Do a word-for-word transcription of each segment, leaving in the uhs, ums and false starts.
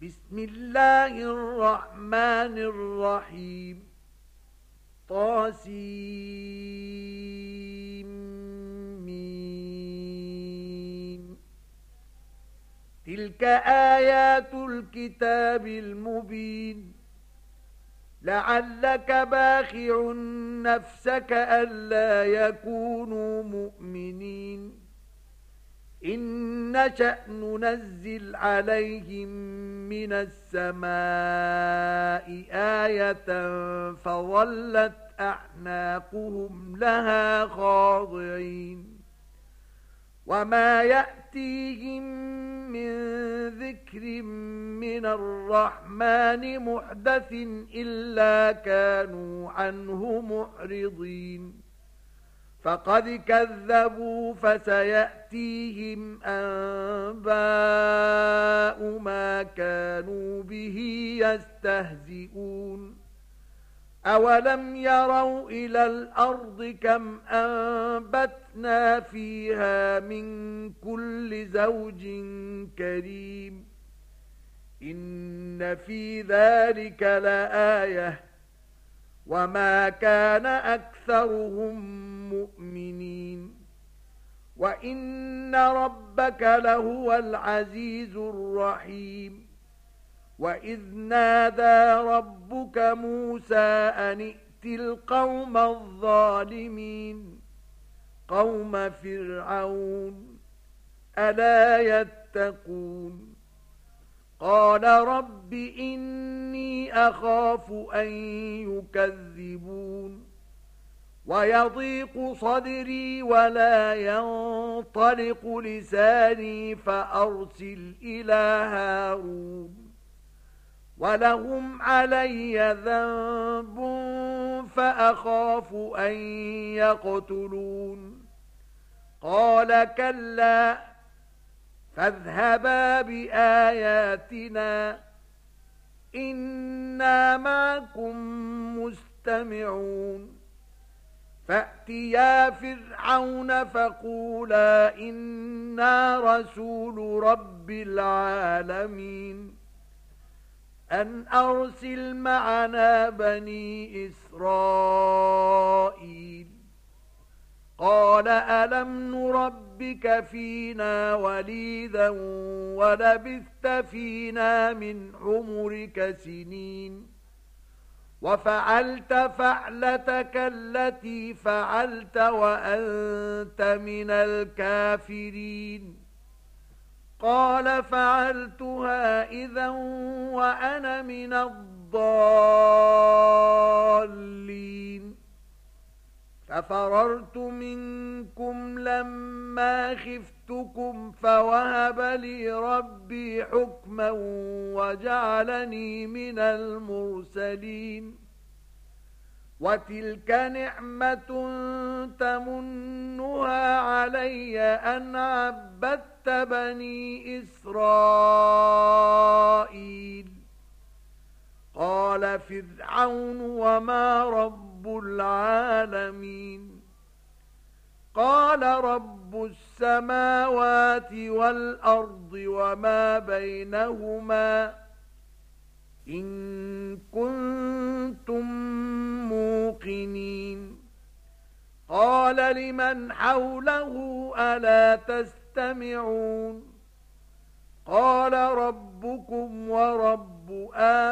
بسم الله الرحمن الرحيم طاسيم تلك آيات الكتاب المبين لعلك باخع نفسك ألا يكونوا مؤمنين إن نشأ ننزل عليهم من السماء آية فظلت أعناقهم لها خاضعين وما يأتيهم من ذكر من الرحمن محدث إلا كانوا عنه معرضين فقد كذبوا فسيأتيهم أنباء ما كانوا به يستهزئون أولم يروا إلى الأرض كم أنبتنا فيها من كل زوج كريم إن في ذلك لآية وما كان أكثرهم مؤمنين وإن ربك لهو العزيز الرحيم وإذ نادى ربك موسى أن ائت القوم الظالمين قوم فرعون ألا يتقون قال رب إني أخاف أن يكذبون ويضيق صدري ولا ينطلق لساني فأرسل إلى هارون ولهم علي ذنب فأخاف أن يقتلون قال كلا فاذهبا بآياتنا إنا معكم مستمعون فأتيا فرعون فقولا إنا رسول رب العالمين أن أرسل معنا بني إسرائيل قال ألم نربك فينا وليدا ولبثت فينا من عمرك سنين وفعلت فعلتك التي فعلت وأنت من الكافرين قال فعلتها إذا وأنا من الضالين ففررت منكم لما خفتكم فوهب لي ربي حكما وجعلني من المرسلين وتلك نعمة تمنها علي أن عبدت بني إسرائيل قال فرعون وما رب العالمين قال رب السماوات والأرض وما بينهما إن كنتم موقنين قال لمن حوله ألا تستمعون قال ربكم ورب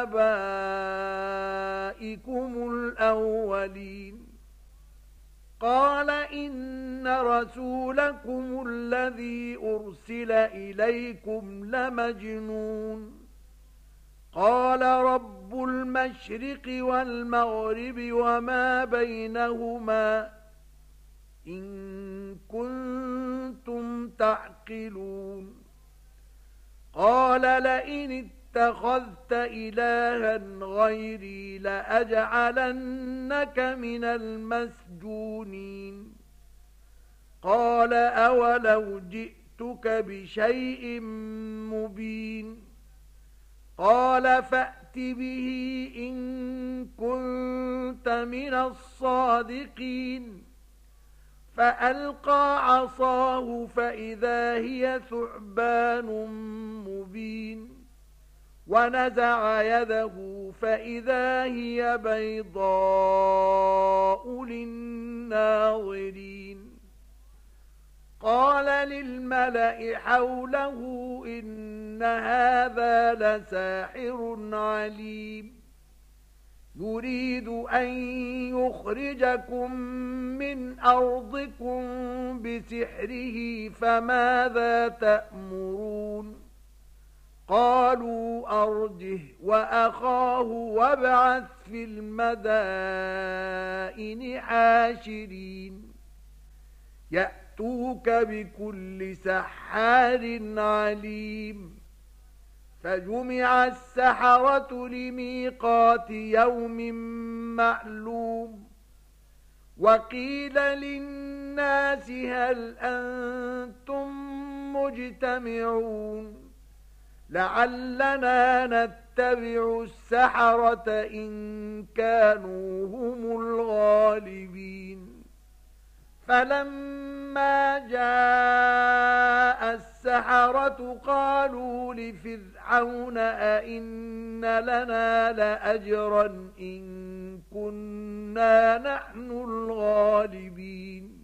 آبائكم الأولين قال إن رسولكم الذي أرسل إليكم لمجنون قال رب المشرق والمغرب وما بينهما إن كنتم تعقلون قال لئن اتخذت إلها غيري لأجعلنك من المسجونين قال أولو جئتك بشيء مبين قال فأت به إن كنت من الصادقين فألقى عصاه فإذا هي ثعبان مبين ونزع يده فإذا هي بيضاء للناظرين قال للملأ حوله إن هذا لساحر عليم يريد أن يخرجكم من أرضكم بسحره فماذا تأمرون قالوا أرجه وأخاه وابعث في المدائن حاشرين يأتوك بكل سحار عليم فجمع السحرة لميقات يوم معلوم وقيل للناس هل أنتم مجتمعون لعلنا نتبع السحرة إن كانوا هم الغالبين فلما جاء السحرة قالوا لفرعون أئن لنا لأجرا إن كنا نحن الغالبين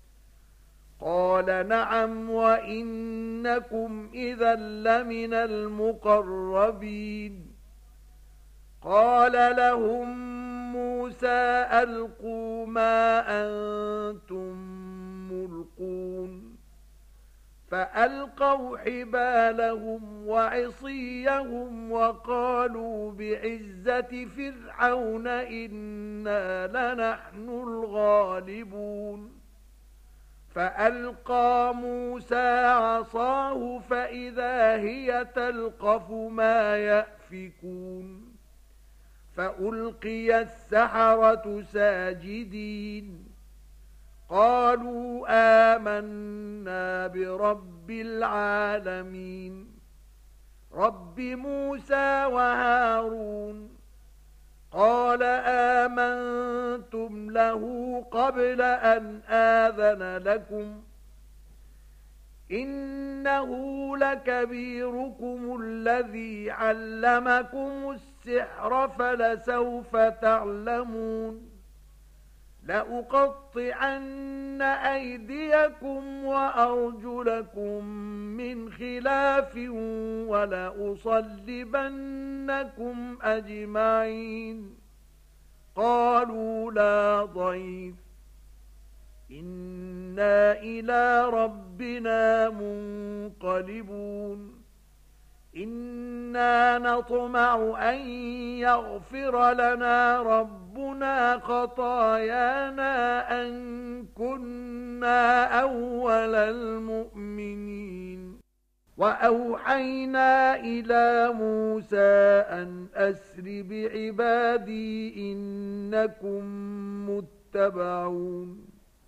قال نعم وإنكم إذا لمن المقربين قال لهم موسى ألقوا ما أنتم ملقون فألقوا حبالهم وعصيهم وقالوا بعزة فرعون إنا لنحن الغالبون فألقى موسى عصاه فإذا هي تلقف ما يأفكون فألقي السحرة ساجدين قالوا آمنا برب العالمين رب موسى وهارون قال آمنتم له قبل أن آذن لكم إنه لكبيركم الذي علمكم السحر فلسوف تعلمون لأقطعن أيديكم وأرجلكم من خلاف ولأصلبنكم أجمعين قالوا لا ضير إنا إلى ربنا منقلبون إنا نطمع أن يغفر لنا ربنا خطايانا أن كنا أول المؤمنين وأوحينا إلى موسى أن أسر بعبادي إنكم متبعون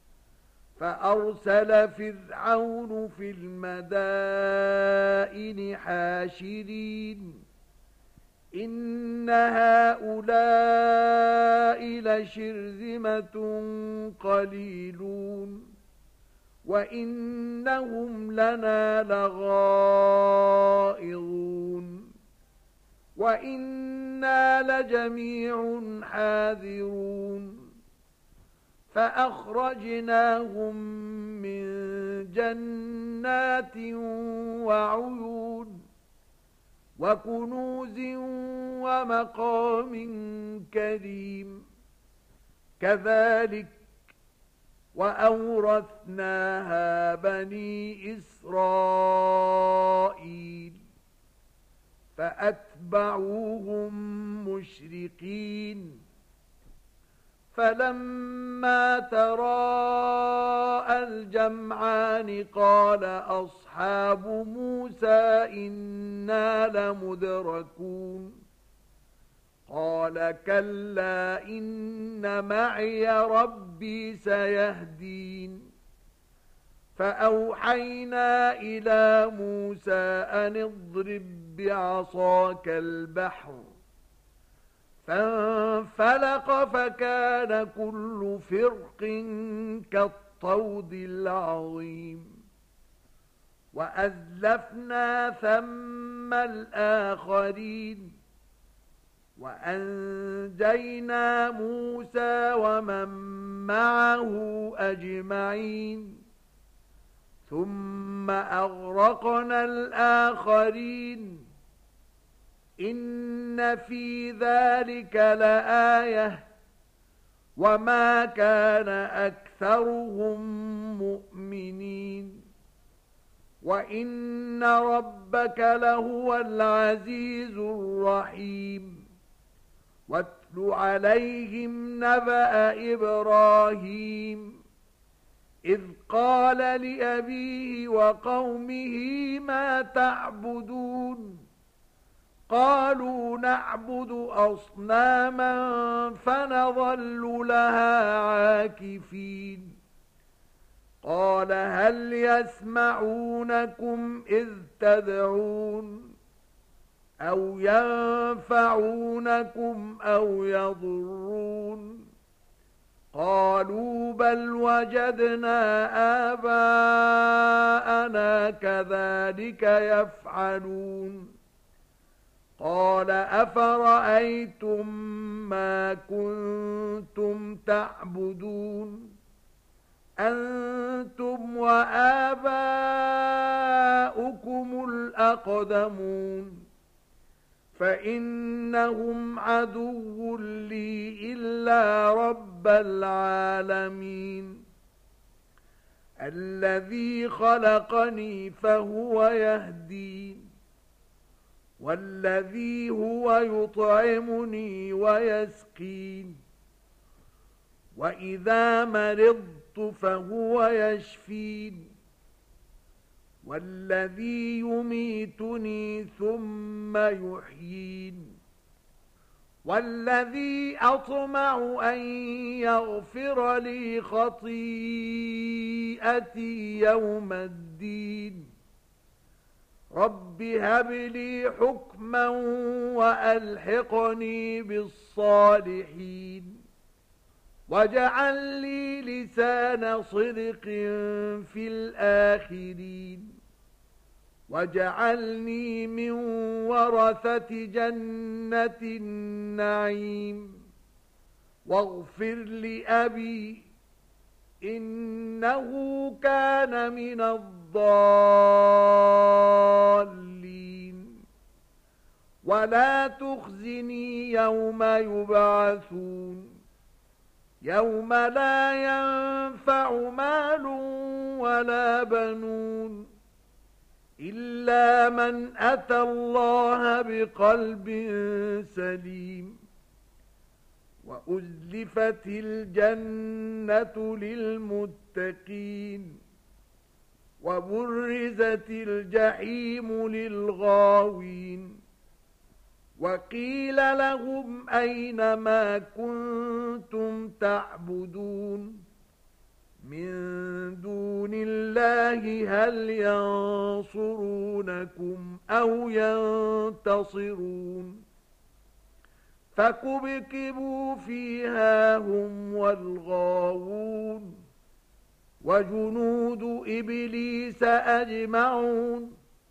فأرسل فرعون في المدائن حاشرين إن هؤلاء لشرذمة قليلون وإنهم لنا لغائظون وإنا لجميع حاذرون فأخرجناهم من جنات وعيون وكنوز ومقام كريم كذلك وأورثناها بني إسرائيل فأتبعوهم مشرقين فلما تراءى الجمعان قال أصحاب موسى إنا لمدركون قال كلا إن معي ربي سيهدين فأوحينا إلى موسى أن اضرب بعصاك البحر فانفلق فكان كل فرق كالطود العظيم وأزلفنا ثم الآخرين وأنجينا موسى ومن معه أجمعين ثم أغرقنا الآخرين إن في ذلك لآية وما كان أكثرهم مؤمنين وإن ربك لهو العزيز الرحيم واتل عليهم نبأ إبراهيم إذ قال لأبيه وقومه ما تعبدون قالوا نعبد أصناما فنظل لها عاكفين قال هل يسمعونكم إذ تدعون أو ينفعونكم أو يضرون قالوا بل وجدنا آباءنا كذلك يفعلون قال أفرأيتم ما كنتم تعبدون أنتم وآباؤكم الأقدمون فإنهم عدو لي إلا رب العالمين الذي خلقني فهو يهدين والذي هو يطعمني ويسقين وإذا مرضت فهو يشفين والذي يميتني ثم يحيين والذي أطمع أن يغفر لي خطيئتي يوم الدين رب هب لي حكما وألحقني بالصالحين واجعل لي لسان صدق في الآخرين واجعلني من ورثة جنة النعيم واغفر لأبي إنه كان من الضالين ولا تخزني يوم يبعثون يوم لا ينفع مال ولا بنون إلا من أتى الله بقلب سليم وأزلفت الجنة للمتقين وبرزت الجحيم للغاوين وقيل لهم أين ما كنتم تعبدون من دون الله هل ينصرونكم أو ينتصرون فكبكبوا فيها هم والغاوون وجنود إبليس أجمعون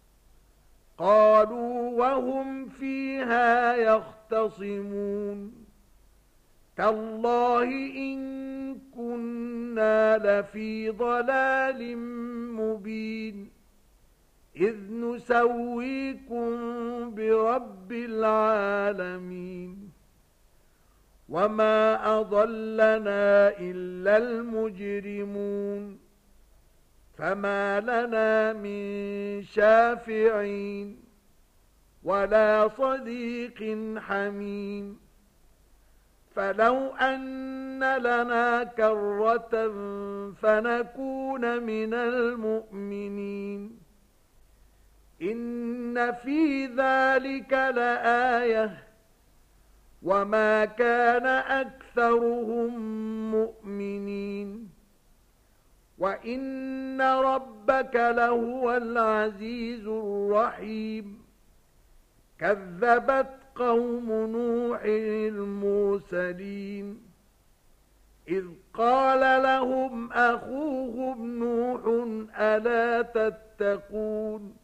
قالوا وهم فيها يختصمون تالله إن كنا لفي ضلال مبين إذ نسويكم برب العالمين وما أضلنا إلا المجرمون فما لنا من شافعين ولا صديق حميم فلو أن لنا كرة فنكون من المؤمنين إن في ذلك لآية وما كان أكثرهم مؤمنين وإن ربك لهو العزيز الرحيم كذبت قوم نوح المرسلين إذ قال لهم أخوهم نوح ألا تتقون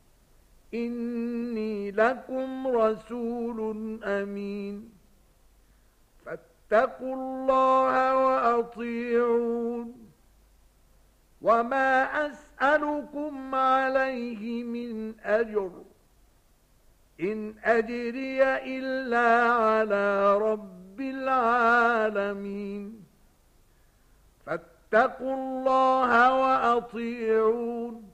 إني لكم رسول أمين فاتقوا الله وأطيعون وما أسألكم عليه من أجر إن أجري إلا على رب العالمين فاتقوا الله وأطيعون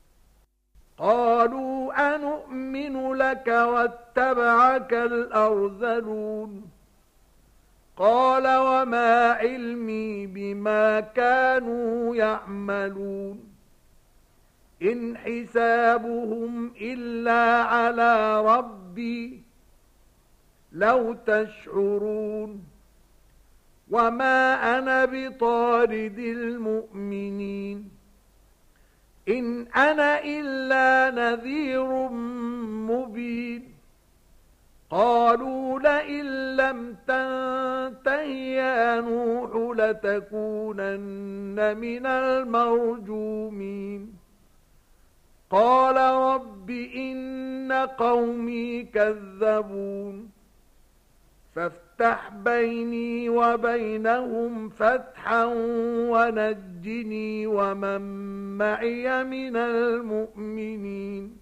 قالوا أنؤمن لك واتبعك الأرذلون قال وما علمي بما كانوا يعملون إن حسابهم إلا على ربي لو تشعرون وما أنا بطارد المؤمنين إن أنا إلا نذير مبين قالوا لئن لم تنته يا نوح لتكونن من المرجومين قال رب إن قومي كذبون فافتح بيني وبينهم فتحا ونجني ومن معي من المؤمنين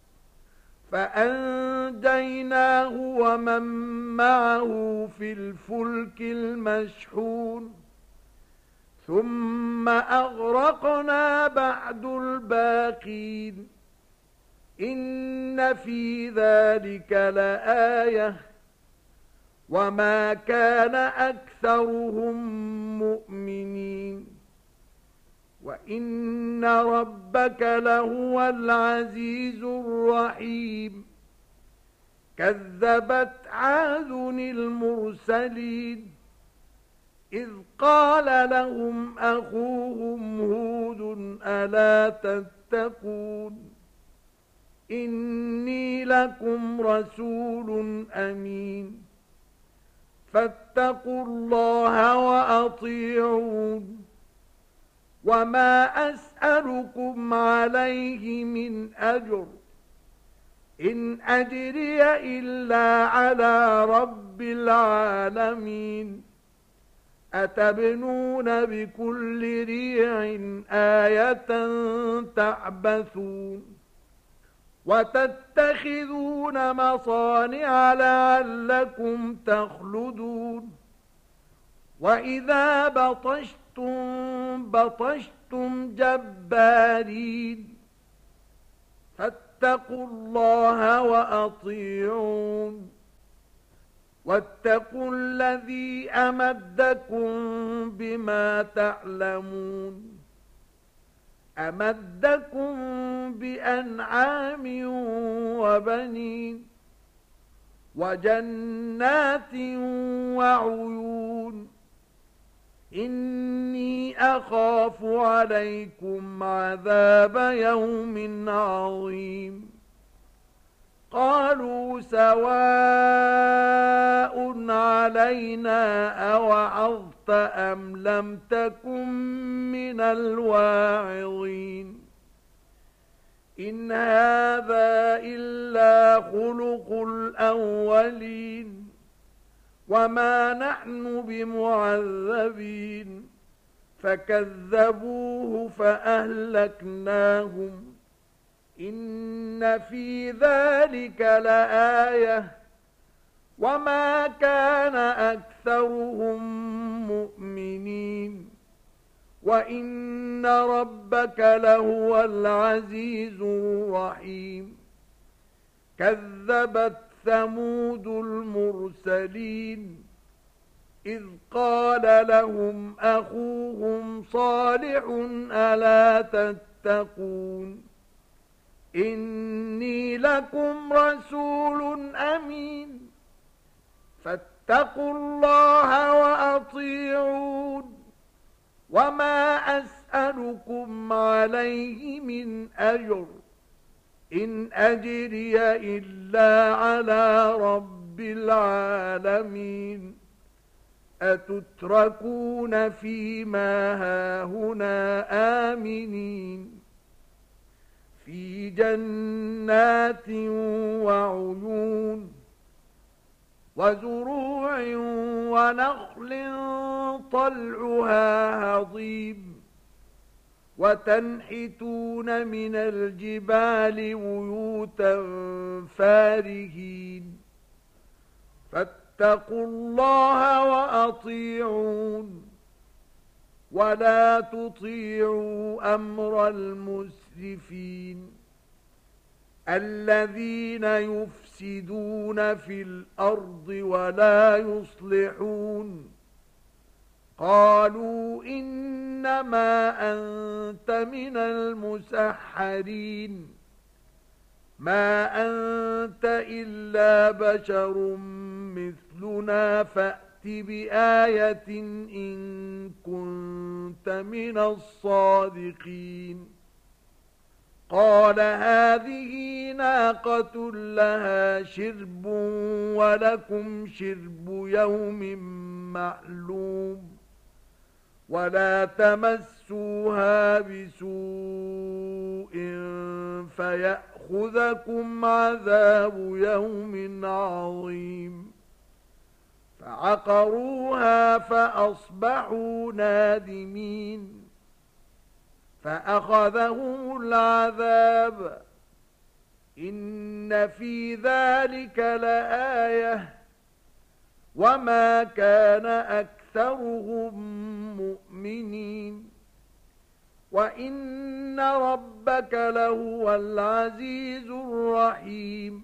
فأنجيناه ومن معه في الفلك المشحون ثم أغرقنا بعد الباقين إن في ذلك لآية وما كان أكثرهم مؤمنين وإن ربك لهو العزيز الرحيم كذبت عاد المرسلين إذ قال لهم أخوهم هود ألا تتقون إني لكم رسول أمين فاتقوا الله وأطيعون وما أسألكم عليه من أجر إن أجري إلا على رب العالمين أتبنون بكل ريع آية تعبثون وتتخذون مصانع لعلكم تخلدون وإذا بطشتم بطشتم جبارين فاتقوا الله وأطيعون واتقوا الذي أمدكم بما تعلمون أمدكم بأنعام وبنين وجنات وعيون إني أخاف عليكم عذاب يوم عظيم قالوا سواء علينا أوعظت أم لم تكن من الواعظين إن هذا إلا خلق الأولين وما نحن بمعذبين فكذبوه فأهلكناهم إن في ذلك لآية وما كان أكثرهم مؤمنين وإن ربك لهو العزيز الرحيم كذبت ثمود المرسلين إذ قال لهم أخوهم صالح ألا تتقون إني لكم رسول أمين فاتقوا الله وأطيعون وما أسألكم عليه من أجر إن أجري إلا على رب العالمين أتتركون فيما هاهنا آمنين في جنات وعيون وزروع ونخل طلعها هضيم وتنحتون من الجبال بيوتا فارهين فاتقوا الله وأطيعون ولا تطيعوا أمر المسرفين الذين يفسدون في الأرض ولا يصلحون قالوا إنما أنت من المسحرين ما أنت إلا بشر مثلنا فأت بآية إن كنت من الصادقين قال هذه ناقة لها شرب ولكم شرب يوم معلوم ولا تمسوها بسوء فيأخذكم عذاب يوم عظيم فعقروها فأصبحوا نادمين فأخذهم العذاب إن في ذلك لآية وما كان أكثرهم مؤمنين وإن ربك لهو العزيز الرحيم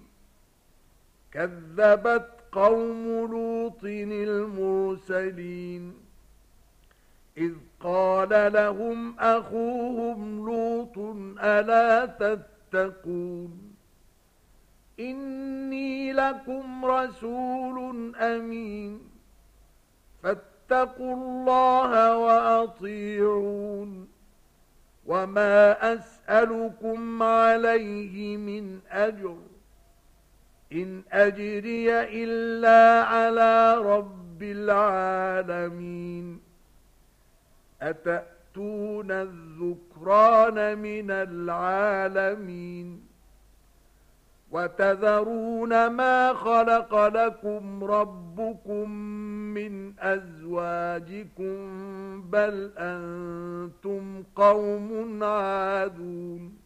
كذبت قوم لوط المرسلين إذ قال لهم أخوهم لوط ألا تتقون إني لكم رسول أمين فاتقوا الله وأطيعون وما أسألكم عليه من أجر إن أجري إلا على رب العالمين أتأتون الذكران من العالمين وتذرون ما خلق لكم ربكم من أزواجكم بل أنتم قوم عادون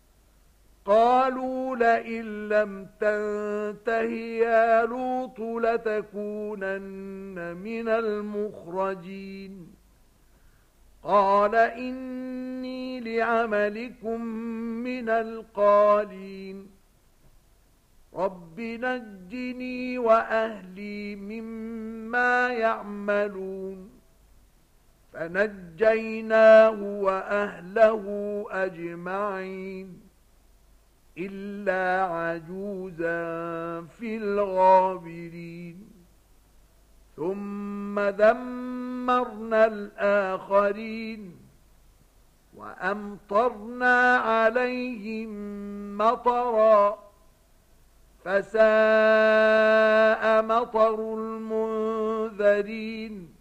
قالوا لئن لم تنته يا لوط لتكونن من المخرجين قال إني لعملكم من القالين رب نجني وأهلي مما يعملون فنجيناه وأهله أجمعين إلا عجوزا في الغابرين ثم دمرنا الآخرين وأمطرنا عليهم مطرا فساء مطر المنذرين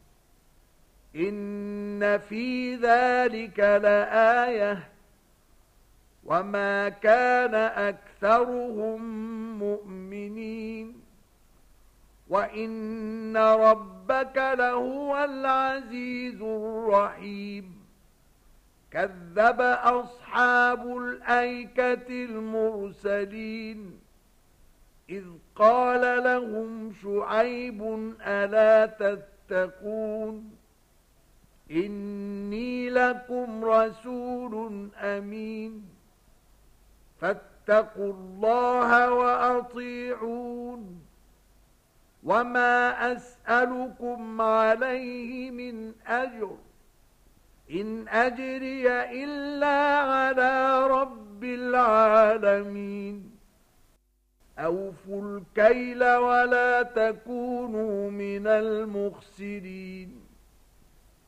إن في ذلك لآية وما كان أكثرهم مؤمنين وإن ربك لهو العزيز الرحيم كذب أصحاب الأيكة المرسلين إذ قال لهم شعيب ألا تتقون إني لكم رسول أمين فاتقوا الله وأطيعون وما أسألكم عليه من أجر إن أجري إلا على رب العالمين أوفوا الكيل ولا تكونوا من المخسرين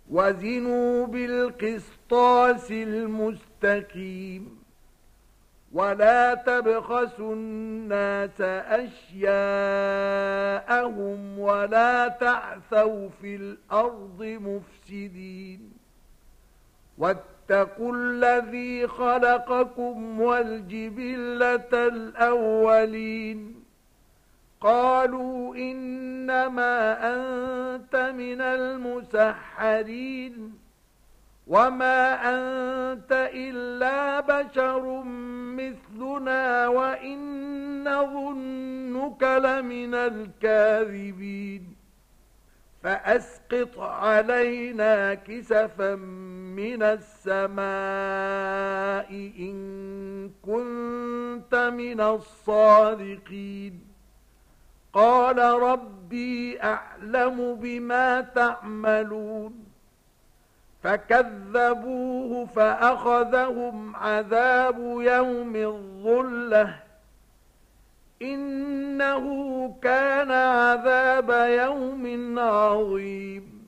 وزنوا بالقسطاس المستقيم ولا تبخسوا الناس أشياءهم ولا تعثوا في الأرض مفسدين واتقوا الذي خلقكم والجبلة الأولين قالوا إنما أنت من المسحرين وما أنت إلا بشر مثلنا وإن نظنك لمن الكاذبين فأسقط علينا كسفا من السماء إن كنت من الصادقين قال ربي أعلم بما تعملون فكذبوه فأخذهم عذاب يوم الظلة إنه كان عذاب يوم عظيم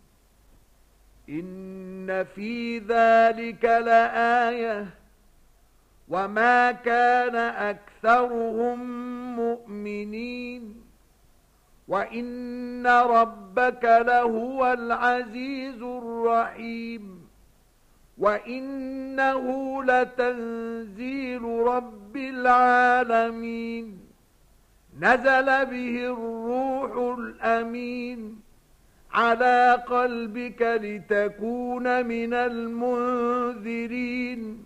إن في ذلك لآية وما كان أكثرهم مؤمنين وَإِنَّ رَبَّكَ لَهُوَ الْعَزِيزُ الرَّحِيمُ وَإِنَّهُ لَتَنزِيلُ رَبِّ الْعَالَمِينَ نَزَلَ بِهِ الرُّوحُ الْأَمِينُ عَلَى قَلْبِكَ لِتَكُونَ مِنَ الْمُنذِرِينَ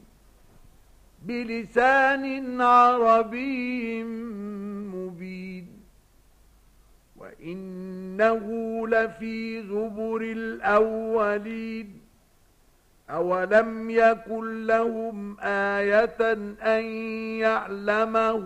بِلِسَانٍ عَرَبِيٍّ مُبِينٍ وَإِنَّهُ لَفِي زُبُرِ الْأَوَّلِينَ أَوَلَمْ يَكُنْ لَهُمْ آيَةً أَنْ يَعْلَمَهُ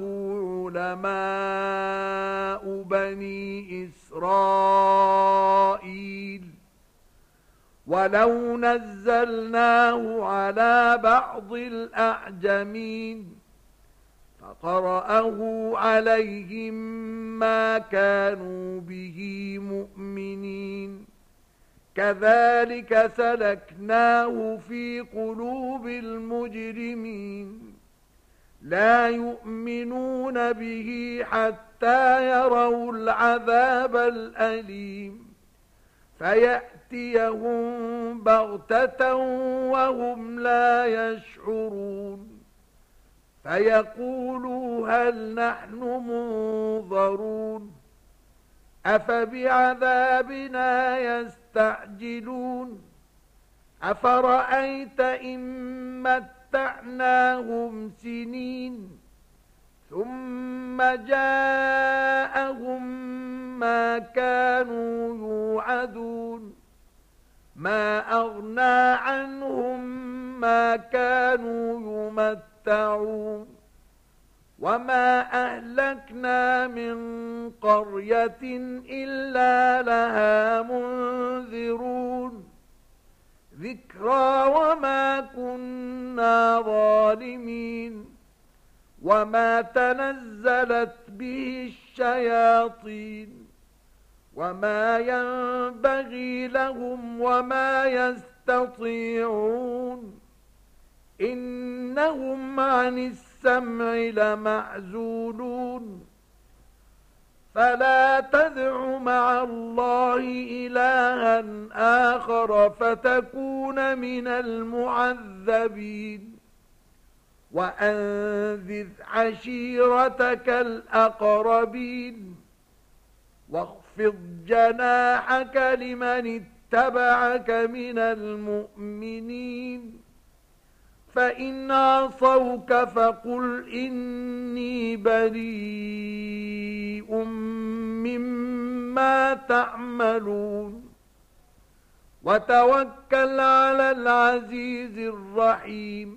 عُلَمَاءُ بَنِي إِسْرَائِيلَ وَلَوْ نَزَّلْنَاهُ عَلَى بَعْضِ الْأَعْجَمِينَ فَقَرَأَهُ عَلَيْهِمْ مَا كَانُوا بِهِ مُؤْمِنِينَ كَذَلِكَ سَلَكْنَاهُ فِي قُلُوبِ الْمُجْرِمِينَ لَا يُؤْمِنُونَ بِهِ حَتَّى يَرَوْا الْعَذَابَ الْأَلِيمَ فَيَأْتِيَهُم بَغْتَةً وَهُمْ لَا يَشْعُرُونَ فيقولوا هل نحن منظرون أفبعذابنا يستعجلون أفرأيت إن متعناهم سنين ثم جاءهم ما كانوا يوعدون ما أغنى عنهم ما كانوا يمتعون وما أهلكنا من قرية إلا لها منذرون ذكرى وما كنا ظالمين وما تنزلت به الشياطين وما ينبغي لهم وما يستطيعون إنهم عن السمع لمعزولون فلا تدع مع الله إلها آخر فتكون من المعذبين وأنذر عشيرتك الأقربين واخفض جناحك لمن اتبعك من المؤمنين فإن عصوك فقل إني بريء مما تعملون وتوكل على العزيز الرحيم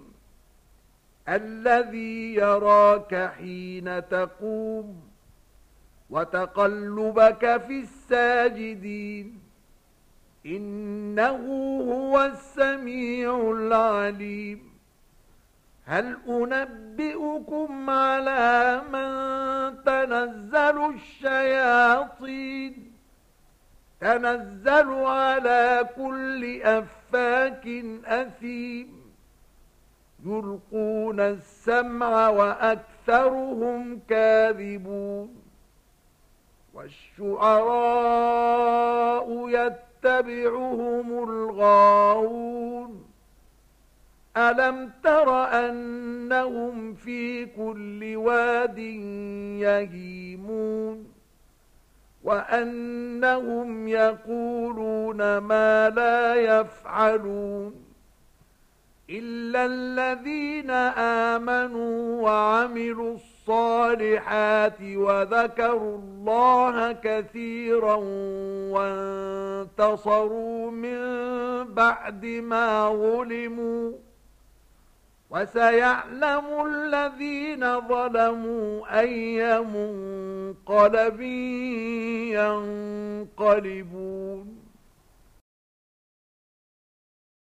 الذي يراك حين تقوم وتقلبك في الساجدين إنه هو السميع العليم هل أنبئكم على من تنزل الشياطين تنزل على كل أفاك أثيم يلقون السمع وأكثرهم كاذبون والشعراء يتبعهم الغاوون ألم تر أنهم في كل واد يهيمون وأنهم يقولون ما لا يفعلون إلا الذين آمنوا وعملوا الصالحات وذكروا الله كثيرا وانتصروا من بعد ما ظلموا وسيعلم الذين ظلموا أي منقلب ينقلبون